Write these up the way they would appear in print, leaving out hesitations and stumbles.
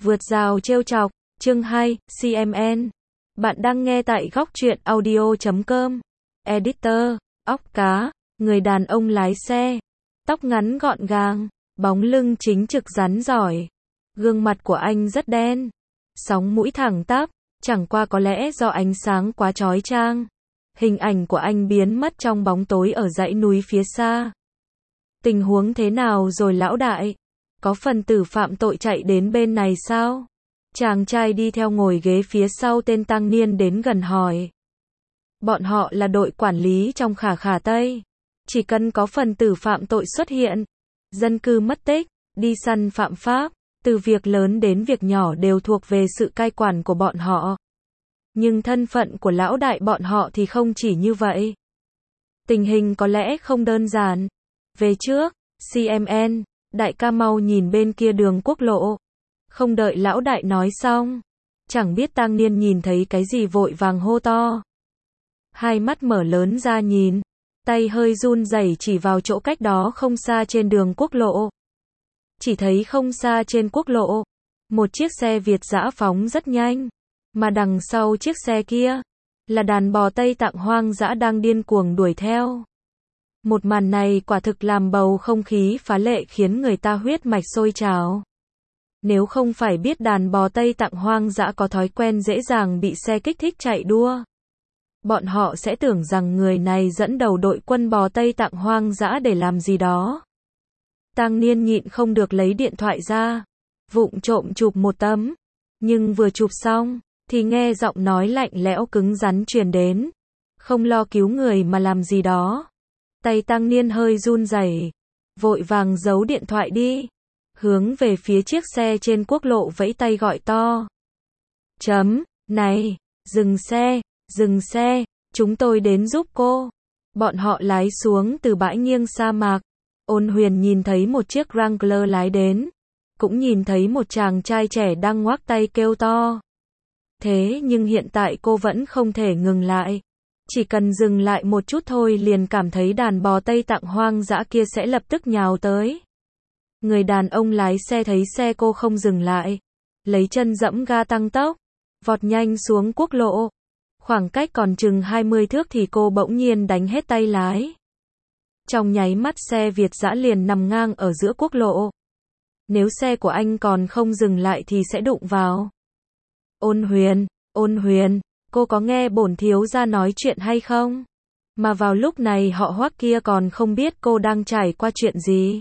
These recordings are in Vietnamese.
Vượt rào trêu chọc, chương 2, CMN. Bạn đang nghe tại góc truyện audio.com. Editor, óc cá, người đàn ông lái xe. Tóc ngắn gọn gàng, bóng lưng chính trực rắn giỏi. Gương mặt của anh rất đen. Sóng mũi thẳng tắp, chẳng qua có lẽ do ánh sáng quá chói chang. Hình ảnh của anh biến mất trong bóng tối ở dãy núi phía xa. Tình huống thế nào rồi lão đại? Có phần tử phạm tội chạy đến bên này sao? Chàng trai đi theo ngồi ghế phía sau tên tăng niên đến gần hỏi. Bọn họ là đội quản lý trong Khả Khả Tây. Chỉ cần có phần tử phạm tội xuất hiện, dân cư mất tích, đi săn phạm pháp, từ việc lớn đến việc nhỏ đều thuộc về sự cai quản của bọn họ. Nhưng thân phận của lão đại bọn họ thì không chỉ như vậy. Tình hình có lẽ không đơn giản. Về trước, CMN, đại ca mau nhìn bên kia đường quốc lộ. Không đợi lão đại nói xong, chẳng biết tăng niên nhìn thấy cái gì vội vàng hô to. Hai mắt mở lớn ra nhìn, tay hơi run rẩy chỉ vào chỗ cách đó không xa trên đường quốc lộ. Chỉ thấy không xa trên quốc lộ, một chiếc xe Việt dã phóng rất nhanh, mà đằng sau chiếc xe kia là đàn bò Tây Tạng hoang dã đang điên cuồng đuổi theo. Một màn này quả thực làm bầu không khí phá lệ khiến người ta huyết mạch sôi trào. Nếu không phải biết đàn bò Tây Tạng hoang dã có thói quen dễ dàng bị xe kích thích chạy đua, bọn họ sẽ tưởng rằng người này dẫn đầu đội quân bò Tây Tạng hoang dã để làm gì đó. Tăng niên nhịn không được lấy điện thoại ra, vụng trộm chụp một tấm, nhưng vừa chụp xong, thì nghe giọng nói lạnh lẽo cứng rắn truyền đến. Không lo cứu người mà làm gì đó. Tay tăng niên hơi run rẩy, vội vàng giấu điện thoại đi, hướng về phía chiếc xe trên quốc lộ vẫy tay gọi to. Này, dừng xe, chúng tôi đến giúp cô. Bọn họ lái xuống từ bãi nghiêng sa mạc. Ôn Huyền nhìn thấy một chiếc Wrangler lái đến, cũng nhìn thấy một chàng trai trẻ đang ngoác tay kêu to. Thế nhưng hiện tại cô vẫn không thể ngừng lại. Chỉ cần dừng lại một chút thôi liền cảm thấy đàn bò Tây Tạng hoang dã kia sẽ lập tức nhào tới. Người đàn ông lái xe thấy xe cô không dừng lại, lấy chân giẫm ga tăng tốc, vọt nhanh xuống quốc lộ. Khoảng cách còn chừng 20 thước thì cô bỗng nhiên đánh hết tay lái. Trong nháy mắt xe Việt dã liền nằm ngang ở giữa quốc lộ. Nếu xe của anh còn không dừng lại thì sẽ đụng vào. Ôn Huyền, cô có nghe bổn thiếu gia nói chuyện hay không? Mà vào lúc này họ Hoắc kia còn không biết cô đang trải qua chuyện gì.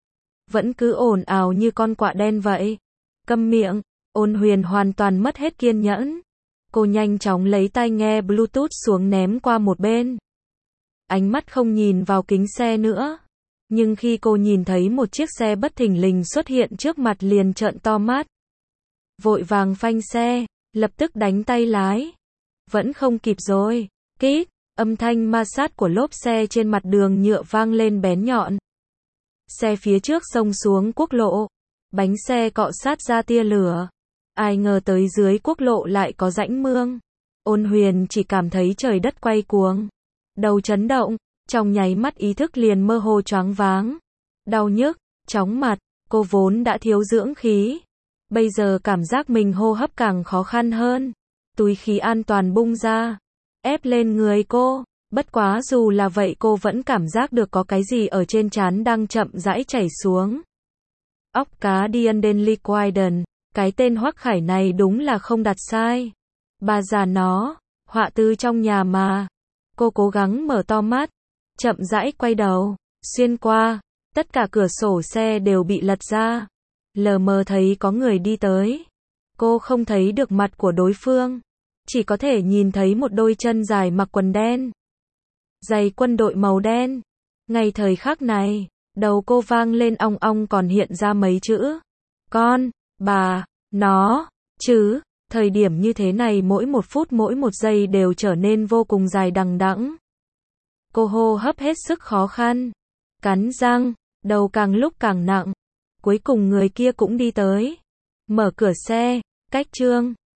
Vẫn cứ ồn ào như con quạ đen vậy. Câm miệng. Ôn Huyền hoàn toàn mất hết kiên nhẫn. Cô nhanh chóng lấy tai nghe Bluetooth xuống ném qua một bên. Ánh mắt không nhìn vào kính xe nữa. Nhưng khi cô nhìn thấy một chiếc xe bất thình lình xuất hiện trước mặt liền trợn to mắt. Vội vàng phanh xe, lập tức đánh tay lái. Vẫn không kịp rồi. Kít, âm thanh ma sát của lốp xe trên mặt đường nhựa vang lên bén nhọn. Xe phía trước xông xuống quốc lộ. Bánh xe cọ sát ra tia lửa. Ai ngờ tới dưới quốc lộ lại có rãnh mương. Ôn Huyền chỉ cảm thấy trời đất quay cuồng. Đầu chấn động, trong nháy mắt ý thức liền mơ hồ choáng váng. Đau nhức, chóng mặt, cô vốn đã thiếu dưỡng khí. Bây giờ cảm giác mình hô hấp càng khó khăn hơn. Túi khí an toàn bung ra, ép lên người cô. Bất quá dù là vậy cô vẫn cảm giác được có cái gì ở trên trán đang chậm rãi chảy xuống. Óc cá Dianden Liquiden, cái tên Hoắc Khải này đúng là không đặt sai. Bà già nó, họa tư trong nhà mà. Cô cố gắng mở to mắt, chậm rãi quay đầu, xuyên qua, tất cả cửa sổ xe đều bị lật ra. Lờ mờ thấy có người đi tới. Cô không thấy được mặt của đối phương, chỉ có thể nhìn thấy một đôi chân dài mặc quần đen, giày quân đội màu đen. Ngay thời khắc này, đầu cô vang lên ong ong còn hiện ra mấy chữ. Con, bà, nó, chứ. Thời điểm như thế này mỗi một phút mỗi một giây đều trở nên vô cùng dài đằng đẵng. Cô hô hấp hết sức khó khăn, cắn răng, đầu càng lúc càng nặng. Cuối cùng người kia cũng đi tới, mở cửa xe, cách chương